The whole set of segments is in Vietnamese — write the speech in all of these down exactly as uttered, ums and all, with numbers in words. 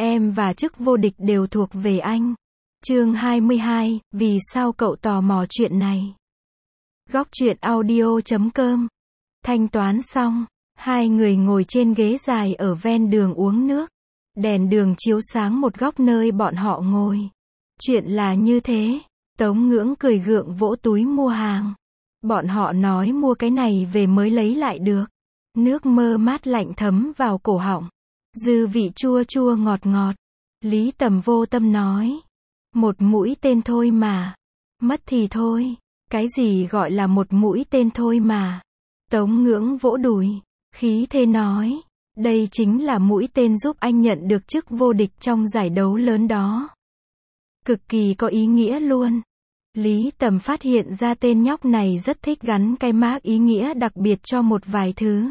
Em và chức vô địch đều thuộc về anh. Chương hai mươi hai, vì sao cậu tò mò chuyện này? Góc truyện audio chấm com. Thanh toán xong, hai người ngồi trên ghế dài ở ven đường uống nước. Đèn đường chiếu sáng một góc nơi bọn họ ngồi. Chuyện là như thế, Tống Ngưỡng cười gượng vỗ túi mua hàng. Bọn họ nói mua cái này về mới lấy lại được. Nước mơ mát lạnh thấm vào cổ họng. Dư vị chua chua ngọt ngọt. Lý Tầm vô tâm nói. Một mũi tên thôi mà. Mất thì thôi. Cái gì gọi là một mũi tên thôi mà. Tống Ngưỡng vỗ đùi. Khí thế nói. Đây chính là mũi tên giúp anh nhận được chức vô địch trong giải đấu lớn đó. Cực kỳ có ý nghĩa luôn. Lý Tầm phát hiện ra tên nhóc này rất thích gắn cái mác ý nghĩa đặc biệt cho một vài thứ.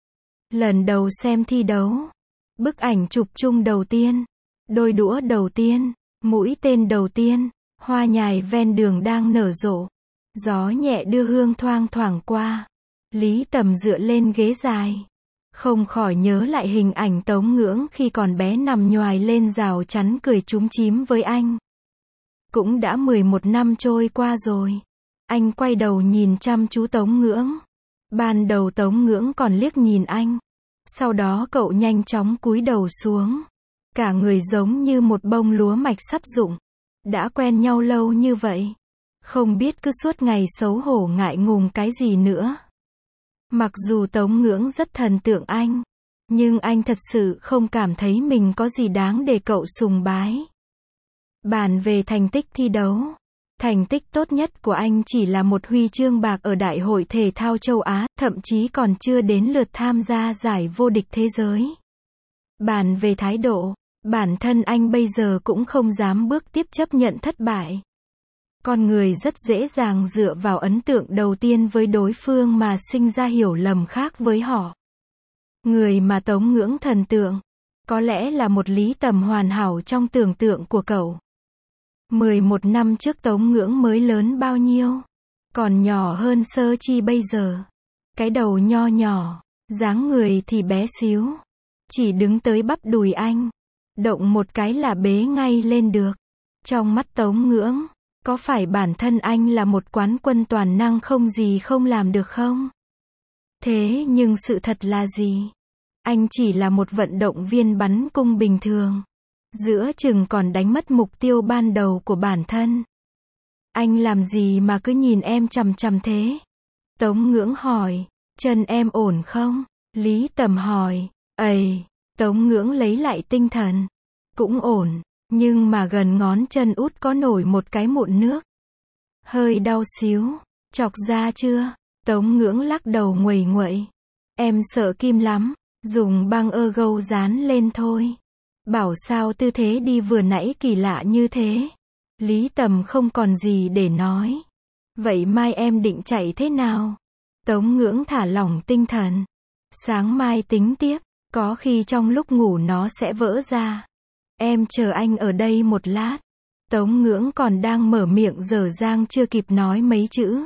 Lần đầu xem thi đấu. Bức ảnh chụp chung đầu tiên. Đôi đũa đầu tiên. Mũi tên đầu tiên. Hoa nhài ven đường đang nở rộ. Gió nhẹ đưa hương thoang thoảng qua. Lý Tầm dựa lên ghế dài. Không khỏi nhớ lại hình ảnh Tống Ngưỡng khi còn bé nằm nhoài lên rào chắn cười chúm chím với anh. Cũng đã mười một năm trôi qua rồi. Anh quay đầu nhìn chăm chú Tống Ngưỡng. Ban đầu Tống Ngưỡng còn liếc nhìn anh. Sau đó cậu nhanh chóng cúi đầu xuống. Cả người giống như một bông lúa mạch sắp rụng. Đã quen nhau lâu như vậy. Không biết cứ suốt ngày xấu hổ ngại ngùng cái gì nữa. Mặc dù Tống Ngưỡng rất thần tượng anh. Nhưng anh thật sự không cảm thấy mình có gì đáng để cậu sùng bái. Bàn về thành tích thi đấu. Thành tích tốt nhất của anh chỉ là một huy chương bạc ở Đại hội Thể thao châu Á, thậm chí còn chưa đến lượt tham gia giải vô địch thế giới. Bàn về thái độ, bản thân anh bây giờ cũng không dám bước tiếp chấp nhận thất bại. Con người rất dễ dàng dựa vào ấn tượng đầu tiên với đối phương mà sinh ra hiểu lầm khác với họ. Người mà Tống Ngưỡng thần tượng, có lẽ là một Lý Tầm hoàn hảo trong tưởng tượng của cậu. mười một năm trước Tống Ngưỡng mới lớn bao nhiêu? Còn nhỏ hơn Sơ Chi bây giờ. Cái đầu nho nhỏ, dáng người thì bé xíu. Chỉ đứng tới bắp đùi anh. Động một cái là bế ngay lên được. Trong mắt Tống Ngưỡng, có phải bản thân anh là một quán quân toàn năng không gì không làm được không? Thế nhưng sự thật là gì? Anh chỉ là một vận động viên bắn cung bình thường. Giữa chừng còn đánh mất mục tiêu ban đầu của bản thân. Anh làm gì mà cứ nhìn em chằm chằm thế? Tống Ngưỡng hỏi. Chân em ổn không? Lý Tầm hỏi. Ầy, Tống Ngưỡng lấy lại tinh thần. Cũng ổn, nhưng mà gần ngón chân út có nổi một cái mụn nước. Hơi đau xíu. Chọc ra chưa? Tống Ngưỡng lắc đầu nguầy nguậy. Em sợ kim lắm, dùng băng ơ gâu dán lên thôi. Bảo sao tư thế đi vừa nãy kỳ lạ như thế. Lý Tầm không còn gì để nói. Vậy mai em định chạy thế nào? Tống Ngưỡng thả lỏng tinh thần. Sáng mai tính tiếp, có khi trong lúc ngủ nó sẽ vỡ ra. Em chờ anh ở đây một lát. Tống Ngưỡng còn đang mở miệng dở dang chưa kịp nói mấy chữ.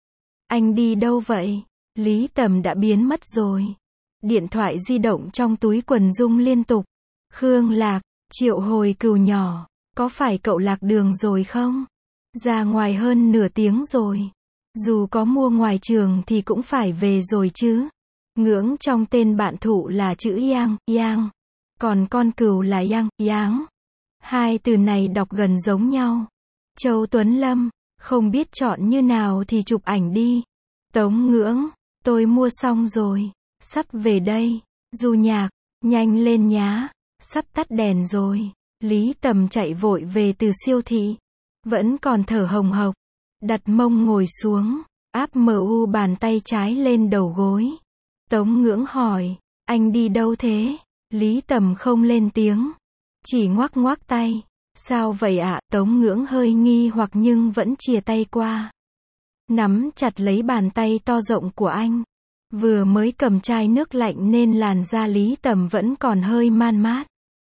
Anh đi đâu vậy? Lý Tầm đã biến mất rồi. Điện thoại di động trong túi quần rung liên tục. Khương Lạc, Triệu Hồi Cừu nhỏ, có phải cậu lạc đường rồi không? Ra ngoài hơn nửa tiếng rồi. Dù có mua ngoài trường thì cũng phải về rồi chứ. Ngưỡng trong tên bạn thụ là chữ Yang, Yang. Còn con cừu là Yang, Yang. Hai từ này đọc gần giống nhau. Châu Tuấn Lâm, không biết chọn như nào thì chụp ảnh đi. Tống Ngưỡng, tôi mua xong rồi. Sắp về đây. Du Nhạc, nhanh lên nhá. Sắp tắt đèn rồi. Lý Tầm chạy vội về từ siêu thị. Vẫn còn thở hồng hộc. Đặt mông ngồi xuống. Áp mu bàn tay trái lên đầu gối. Tống Ngưỡng hỏi. Anh đi đâu thế? Lý Tầm không lên tiếng. Chỉ ngoắc ngoắc tay. Sao vậy ạ? Tống Ngưỡng hơi nghi hoặc nhưng vẫn chìa tay qua. Nắm chặt lấy bàn tay to rộng của anh. Vừa mới cầm chai nước lạnh nên làn da Lý Tầm vẫn còn hơi man mát.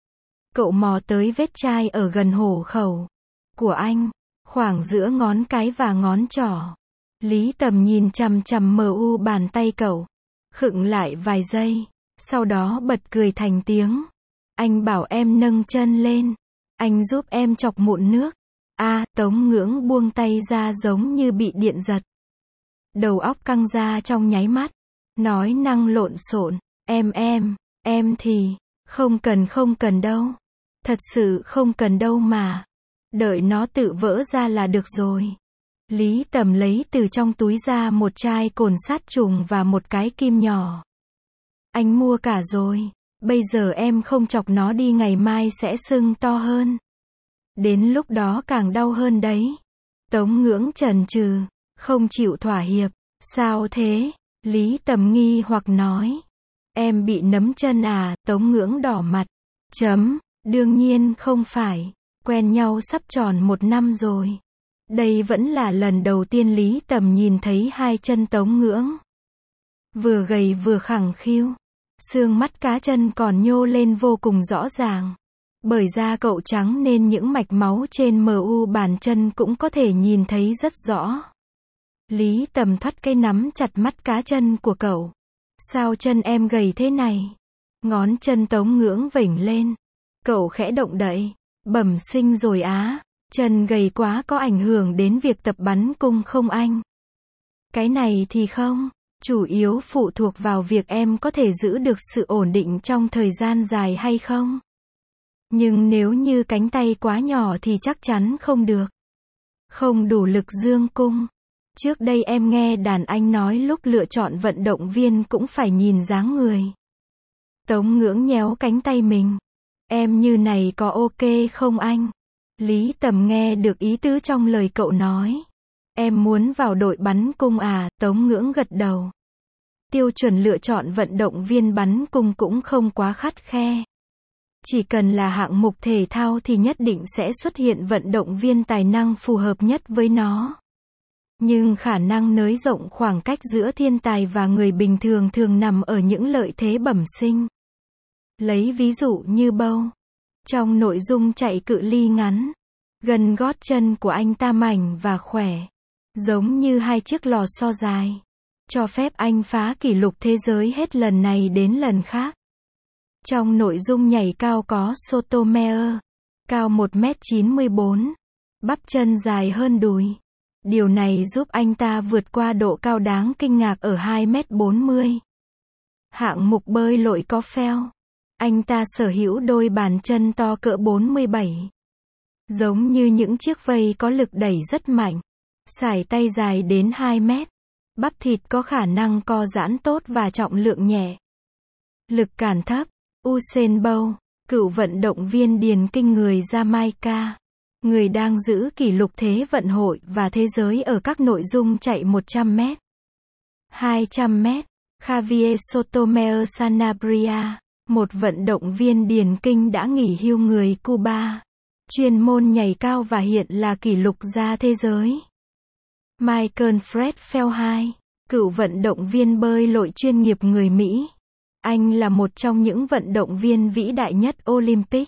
Cậu mò tới vết chai ở gần hổ khẩu của anh, khoảng giữa ngón cái và ngón trỏ. Lý Tầm nhìn chằm chằm mu bàn tay cậu, khựng lại vài giây, sau đó bật cười thành tiếng. Anh bảo em nâng chân lên. Anh giúp em chọc mụn nước. A, Tống Ngưỡng buông tay ra giống như bị điện giật. Đầu óc căng ra trong nháy mắt. Nói năng lộn xộn, em em, em thì, không cần không cần đâu. Thật sự không cần đâu mà. Đợi nó tự vỡ ra là được rồi. Lý Tầm lấy từ trong túi ra một chai cồn sát trùng và một cái kim nhỏ. Anh mua cả rồi. Bây giờ em không chọc nó đi ngày mai sẽ sưng to hơn. Đến lúc đó càng đau hơn đấy. Tống Ngưỡng chần chừ, không chịu thỏa hiệp. Sao thế? Lý Tầm nghi hoặc nói. Em bị nấm chân à? Tống Ngưỡng đỏ mặt. Chấm, đương nhiên không phải. Quen nhau sắp tròn một năm rồi. Đây vẫn là lần đầu tiên Lý Tầm nhìn thấy hai chân Tống Ngưỡng. Vừa gầy vừa khẳng khiu. Xương mắt cá chân còn nhô lên vô cùng rõ ràng. Bởi da cậu trắng nên những mạch máu trên mờ u bàn chân cũng có thể nhìn thấy rất rõ. Lý Tầm thoắt cái nắm chặt mắt cá chân của cậu. Sao chân em gầy thế này? Ngón chân Tống Ngưỡng vểnh lên. Cậu khẽ động đậy. Bẩm sinh rồi á. Chân gầy quá có ảnh hưởng đến việc tập bắn cung không anh? Cái này thì không. Chủ yếu phụ thuộc vào việc em có thể giữ được sự ổn định trong thời gian dài hay không. Nhưng nếu như cánh tay quá nhỏ thì chắc chắn không được. Không đủ lực dương cung. Trước đây em nghe đàn anh nói lúc lựa chọn vận động viên cũng phải nhìn dáng người. Tống Ngưỡng nhéo cánh tay mình. Em như này có ok không anh? Lý Tầm nghe được ý tứ trong lời cậu nói. Em muốn vào đội bắn cung à? Tống Ngưỡng gật đầu. Tiêu chuẩn lựa chọn vận động viên bắn cung cũng không quá khắt khe. Chỉ cần là hạng mục thể thao thì nhất định sẽ xuất hiện vận động viên tài năng phù hợp nhất với nó. Nhưng khả năng nới rộng khoảng cách giữa thiên tài và người bình thường thường nằm ở những lợi thế bẩm sinh. Lấy ví dụ như Bow. Trong nội dung chạy cự ly ngắn, gần gót chân của anh ta mảnh và khỏe. Giống như hai chiếc lò xo dài. Cho phép anh phá kỷ lục thế giới hết lần này đến lần khác. Trong nội dung nhảy cao có Sotomayor. Cao một mét chín mươi bốn. Bắp chân dài hơn đùi. Điều này giúp anh ta vượt qua độ cao đáng kinh ngạc ở hai mét bốn mươi. Hạng mục bơi lội có pheo. Anh ta sở hữu đôi bàn chân to cỡ bốn mươi bảy. Giống như những chiếc vây có lực đẩy rất mạnh. Sải tay dài đến hai mét. Bắp thịt có khả năng co giãn tốt và trọng lượng nhẹ. Lực cản thấp. Usain Bolt, cựu vận động viên điền kinh người Jamaica. Người đang giữ kỷ lục thế vận hội và thế giới ở các nội dung chạy một trăm mét, hai trăm mét. Javier Sotomayor Sanabria, một vận động viên điền kinh đã nghỉ hưu người Cuba. Chuyên môn nhảy cao và hiện là kỷ lục gia thế giới. Michael Fred Phelps, cựu vận động viên bơi lội chuyên nghiệp người Mỹ. Anh là một trong những vận động viên vĩ đại nhất Olympic.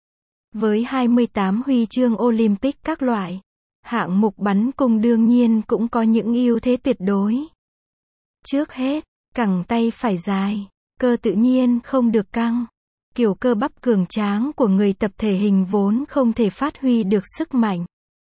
Với hai mươi tám huy chương Olympic các loại, hạng mục bắn cung đương nhiên cũng có những ưu thế tuyệt đối. Trước hết, cẳng tay phải dài, cơ tự nhiên không được căng. Kiểu cơ bắp cường tráng của người tập thể hình vốn không thể phát huy được sức mạnh.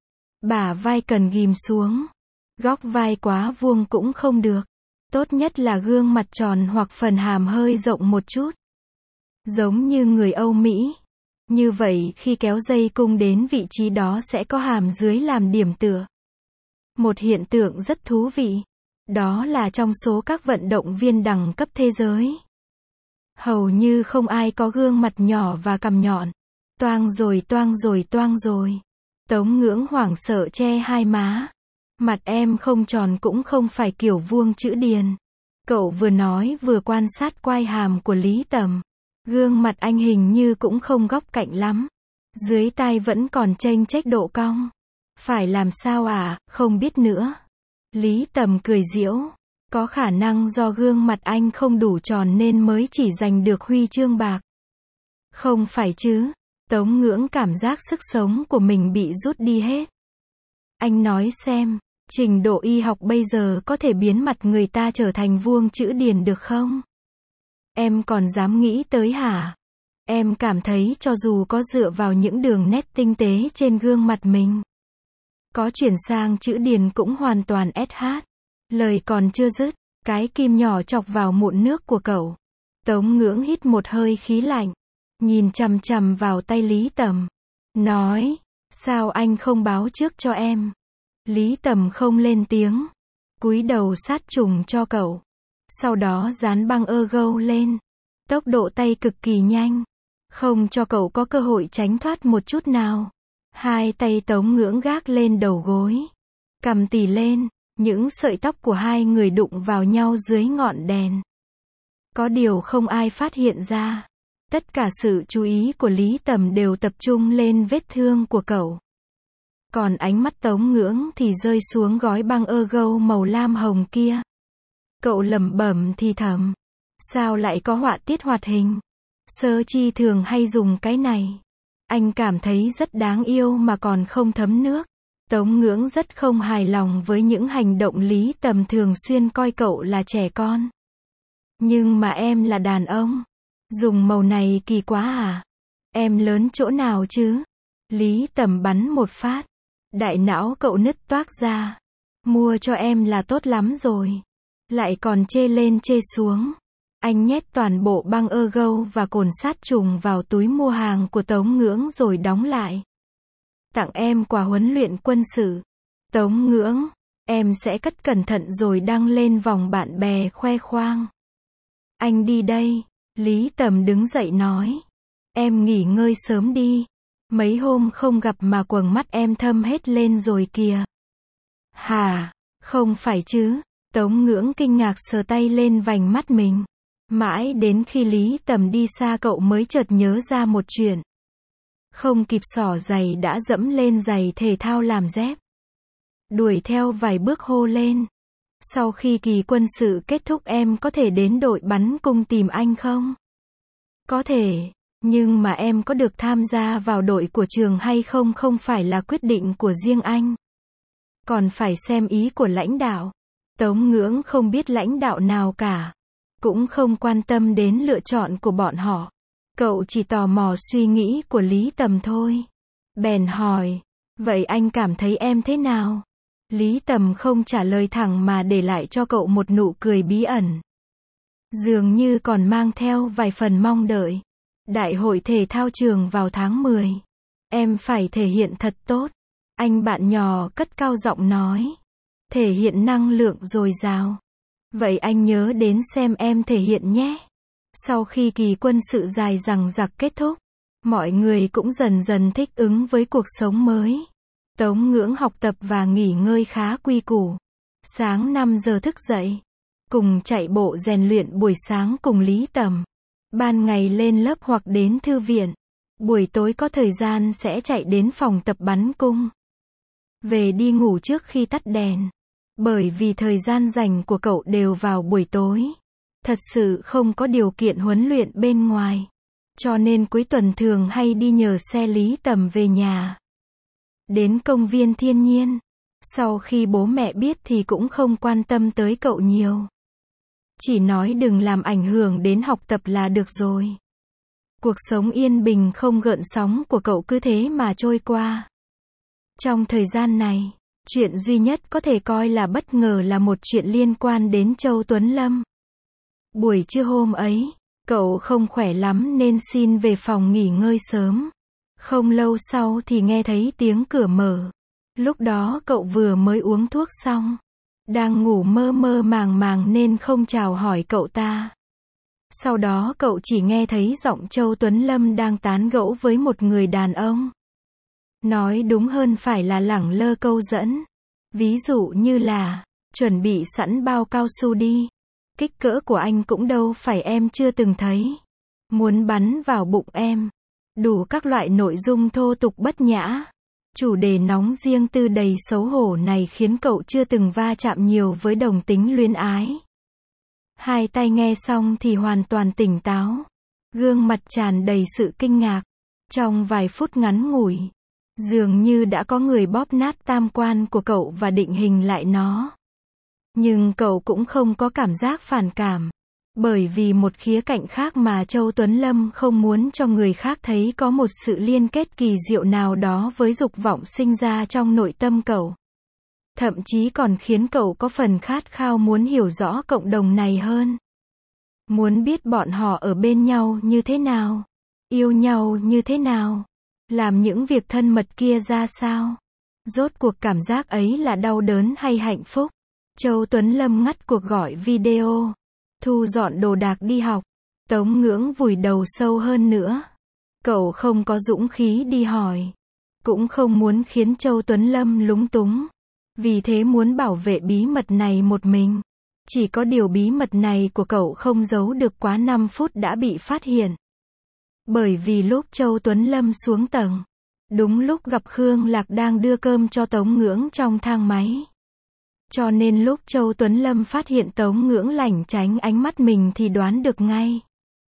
Bả vai cần ghim xuống. Góc vai quá vuông cũng không được. Tốt nhất là gương mặt tròn hoặc phần hàm hơi rộng một chút. Giống như người Âu Mỹ. Như vậy khi kéo dây cung đến vị trí đó sẽ có hàm dưới làm điểm tựa. Một hiện tượng rất thú vị. Đó là trong số các vận động viên đẳng cấp thế giới, hầu như không ai có gương mặt nhỏ và cằm nhọn. Toang rồi toang rồi toang rồi. Tống Ngưỡng hoảng sợ che hai má. Mặt em không tròn cũng không phải kiểu vuông chữ điền. Cậu vừa nói vừa quan sát quai hàm của Lý Tầm. Gương mặt anh hình như cũng không góc cạnh lắm. Dưới tai vẫn còn chênh chếch độ cong. Phải làm sao à, không biết nữa. Lý Tầm cười giễu. Có khả năng do gương mặt anh không đủ tròn nên mới chỉ giành được huy chương bạc. Không phải chứ. Tống Ngưỡng cảm giác sức sống của mình bị rút đi hết. Anh nói xem, trình độ y học bây giờ có thể biến mặt người ta trở thành vuông chữ điền được không? Em còn dám nghĩ tới hả? Em cảm thấy cho dù có dựa vào những đường nét tinh tế trên gương mặt mình, có chuyển sang chữ điền cũng hoàn toàn ét hát. Lời còn chưa dứt, cái kim nhỏ chọc vào mụn nước của cậu. Tống Ngưỡng hít một hơi khí lạnh, nhìn chằm chằm vào tay Lý Tầm, nói, sao anh không báo trước cho em? Lý Tầm không lên tiếng, cúi đầu sát trùng cho cậu. Sau đó dán băng ergo lên. Tốc độ tay cực kỳ nhanh, không cho cậu có cơ hội tránh thoát một chút nào. Hai tay Tống Ngưỡng gác lên đầu gối, cầm tì lên, những sợi tóc của hai người đụng vào nhau dưới ngọn đèn. Có điều không ai phát hiện ra. Tất cả sự chú ý của Lý Tầm đều tập trung lên vết thương của cậu. Còn ánh mắt Tống Ngưỡng thì rơi xuống gói băng ergo màu lam hồng kia. Cậu lẩm bẩm thì thầm, sao lại có họa tiết hoạt hình? Sơ Chi thường hay dùng cái này. Anh cảm thấy rất đáng yêu mà còn không thấm nước. Tống Ngưỡng rất không hài lòng với những hành động Lý Tầm thường xuyên coi cậu là trẻ con. Nhưng mà em là đàn ông. Dùng màu này kỳ quá à? Em lớn chỗ nào chứ? Lý Tầm bắn một phát. Đại não cậu nứt toác ra. Mua cho em là tốt lắm rồi. Lại còn chê lên chê xuống. Anh nhét toàn bộ băng ergo và cồn sát trùng vào túi mua hàng của Tống Ngưỡng rồi đóng lại. Tặng em quà huấn luyện quân sự. Tống Ngưỡng, em sẽ cất cẩn thận rồi đăng lên vòng bạn bè khoe khoang. Anh đi đây. Lý Tầm đứng dậy nói. Em nghỉ ngơi sớm đi. Mấy hôm không gặp mà quầng mắt em thâm hết lên rồi kìa. Hả? Không phải chứ? Tống Ngưỡng kinh ngạc sờ tay lên vành mắt mình. Mãi đến khi Lý Tầm đi xa cậu mới chợt nhớ ra một chuyện. Không kịp xỏ giày đã dẫm lên giày thể thao làm dép. Đuổi theo vài bước hô lên. Sau khi kỳ quân sự kết thúc em có thể đến đội bắn cung tìm anh không? Có thể, nhưng mà em có được tham gia vào đội của trường hay không không phải là quyết định của riêng anh. Còn phải xem ý của lãnh đạo. Tống Ngưỡng không biết lãnh đạo nào cả. Cũng không quan tâm đến lựa chọn của bọn họ. Cậu chỉ tò mò suy nghĩ của Lý Tầm thôi. Bèn hỏi, vậy anh cảm thấy em thế nào? Lý Tầm không trả lời thẳng mà để lại cho cậu một nụ cười bí ẩn. Dường như còn mang theo vài phần mong đợi. Đại hội thể thao trường vào tháng mười. Em phải thể hiện thật tốt. Anh bạn nhỏ cất cao giọng nói. Thể hiện năng lượng dồi dào. Vậy anh nhớ đến xem em thể hiện nhé. Sau khi kỳ quân sự dài dằng dặc kết thúc, mọi người cũng dần dần thích ứng với cuộc sống mới. Tống Ngưỡng học tập và nghỉ ngơi khá quy củ. Sáng năm giờ thức dậy, cùng chạy bộ rèn luyện buổi sáng cùng Lý Tầm. Ban ngày lên lớp hoặc đến thư viện. Buổi tối có thời gian sẽ chạy đến phòng tập bắn cung. Về đi ngủ trước khi tắt đèn. Bởi vì thời gian rảnh của cậu đều vào buổi tối. Thật sự không có điều kiện huấn luyện bên ngoài. Cho nên cuối tuần thường hay đi nhờ xe Lý Tầm về nhà. Đến công viên thiên nhiên. Sau khi bố mẹ biết thì cũng không quan tâm tới cậu nhiều. Chỉ nói đừng làm ảnh hưởng đến học tập là được rồi. Cuộc sống yên bình không gợn sóng của cậu cứ thế mà trôi qua. Trong thời gian này, chuyện duy nhất có thể coi là bất ngờ là một chuyện liên quan đến Châu Tuấn Lâm. Buổi trưa hôm ấy, cậu không khỏe lắm nên xin về phòng nghỉ ngơi sớm. Không lâu sau thì nghe thấy tiếng cửa mở. Lúc đó cậu vừa mới uống thuốc xong. Đang ngủ mơ mơ màng màng nên không chào hỏi cậu ta. Sau đó cậu chỉ nghe thấy giọng Châu Tuấn Lâm đang tán gẫu với một người đàn ông. Nói đúng hơn phải là lẳng lơ câu dẫn. Ví dụ như là, chuẩn bị sẵn bao cao su đi. Kích cỡ của anh cũng đâu phải em chưa từng thấy. Muốn bắn vào bụng em. Đủ các loại nội dung thô tục bất nhã. Chủ đề nóng riêng tư đầy xấu hổ này khiến cậu chưa từng va chạm nhiều với đồng tính luyến ái. Hai tay nghe xong thì hoàn toàn tỉnh táo. Gương mặt tràn đầy sự kinh ngạc. Trong vài phút ngắn ngủi, dường như đã có người bóp nát tam quan của cậu và định hình lại nó. Nhưng cậu cũng không có cảm giác phản cảm. Bởi vì một khía cạnh khác mà Châu Tuấn Lâm không muốn cho người khác thấy có một sự liên kết kỳ diệu nào đó với dục vọng sinh ra trong nội tâm cậu. Thậm chí còn khiến cậu có phần khát khao muốn hiểu rõ cộng đồng này hơn. Muốn biết bọn họ ở bên nhau như thế nào, yêu nhau như thế nào, làm những việc thân mật kia ra sao. Rốt cuộc cảm giác ấy là đau đớn hay hạnh phúc? Châu Tuấn Lâm ngắt cuộc gọi video, thu dọn đồ đạc đi học. Tống Ngưỡng vùi đầu sâu hơn nữa. Cậu không có dũng khí đi hỏi, cũng không muốn khiến Châu Tuấn Lâm lúng túng. Vì thế muốn bảo vệ bí mật này một mình. Chỉ có điều bí mật này của cậu không giấu được quá năm phút đã bị phát hiện. Bởi vì lúc Châu Tuấn Lâm xuống tầng, đúng lúc gặp Khương Lạc đang đưa cơm cho Tống Ngưỡng trong thang máy. Cho nên lúc Châu Tuấn Lâm phát hiện Tống Ngưỡng lảng tránh ánh mắt mình thì đoán được ngay.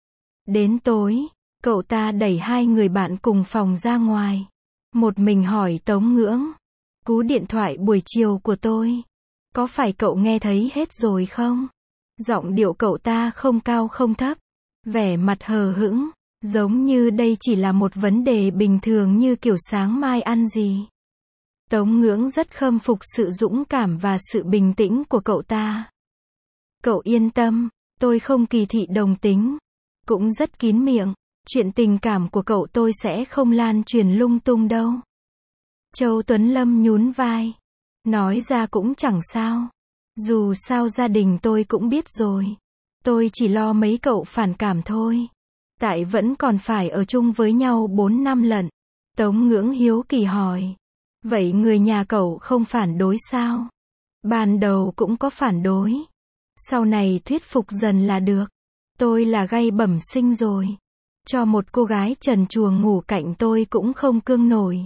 Đến tối, cậu ta đẩy hai người bạn cùng phòng ra ngoài. Một mình hỏi Tống Ngưỡng, cú điện thoại buổi chiều của tôi, có phải cậu nghe thấy hết rồi không? Giọng điệu cậu ta không cao không thấp, vẻ mặt hờ hững, giống như đây chỉ là một vấn đề bình thường như kiểu sáng mai ăn gì. Tống Ngưỡng rất khâm phục sự dũng cảm và sự bình tĩnh của cậu ta. Cậu yên tâm, tôi không kỳ thị đồng tính, cũng rất kín miệng, chuyện tình cảm của cậu tôi sẽ không lan truyền lung tung đâu. Châu Tuấn Lâm nhún vai, nói ra cũng chẳng sao. Dù sao gia đình tôi cũng biết rồi. Tôi chỉ lo mấy cậu phản cảm thôi. Tại vẫn còn phải ở chung với nhau bốn năm lận. Tống Ngưỡng hiếu kỳ hỏi. Vậy người nhà cậu không phản đối sao? Ban đầu cũng có phản đối. Sau này thuyết phục dần là được. Tôi là gay bẩm sinh rồi. Cho một cô gái trần truồng ngủ cạnh tôi cũng không cương nổi.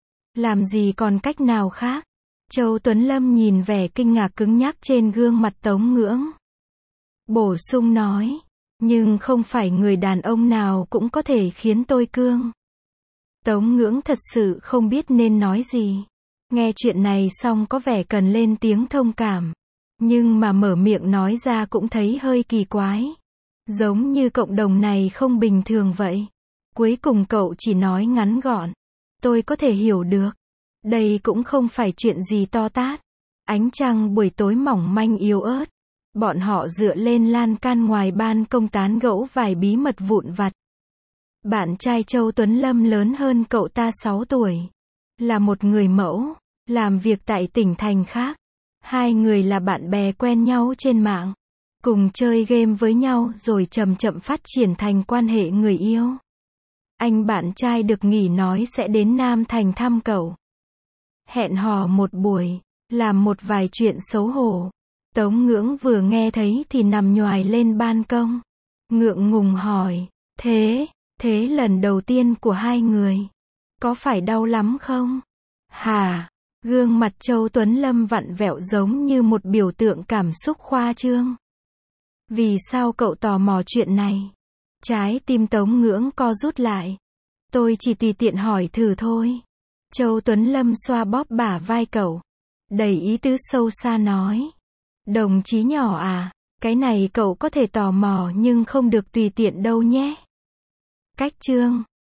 Làm gì còn cách nào khác? Châu Tuấn Lâm nhìn vẻ kinh ngạc cứng nhắc trên gương mặt Tống Ngưỡng. Bổ sung nói. Nhưng không phải người đàn ông nào cũng có thể khiến tôi cương. Tống Ngưỡng thật sự không biết nên nói gì. Nghe chuyện này xong có vẻ cần lên tiếng thông cảm. Nhưng mà mở miệng nói ra cũng thấy hơi kỳ quái. Giống như cộng đồng này không bình thường vậy. Cuối cùng cậu chỉ nói ngắn gọn. Tôi có thể hiểu được. Đây cũng không phải chuyện gì to tát. Ánh trăng buổi tối mỏng manh yếu ớt. Bọn họ dựa lên lan can ngoài ban công tán gẫu vài bí mật vụn vặt. Bạn trai Châu Tuấn Lâm lớn hơn cậu ta sáu tuổi. Là một người mẫu, làm việc tại tỉnh thành khác. Hai người là bạn bè quen nhau trên mạng. Cùng chơi game với nhau rồi chậm chậm phát triển thành quan hệ người yêu. Anh bạn trai được nghỉ nói sẽ đến Nam Thành thăm cậu. Hẹn hò một buổi, làm một vài chuyện xấu hổ. Tống Ngưỡng vừa nghe thấy thì nằm nhoài lên ban công. Ngượng ngùng hỏi, thế, thế lần đầu tiên của hai người, có phải đau lắm không? Hà, gương mặt Châu Tuấn Lâm vặn vẹo giống như một biểu tượng cảm xúc khoa trương. Vì sao cậu tò mò chuyện này? Trái tim Tống Ngưỡng co rút lại. Tôi chỉ tùy tiện hỏi thử thôi. Châu Tuấn Lâm xoa bóp bả vai cậu. Đầy ý tứ sâu xa nói. Đồng chí nhỏ à, cái này cậu có thể tò mò nhưng không được tùy tiện đâu nhé. Cách chương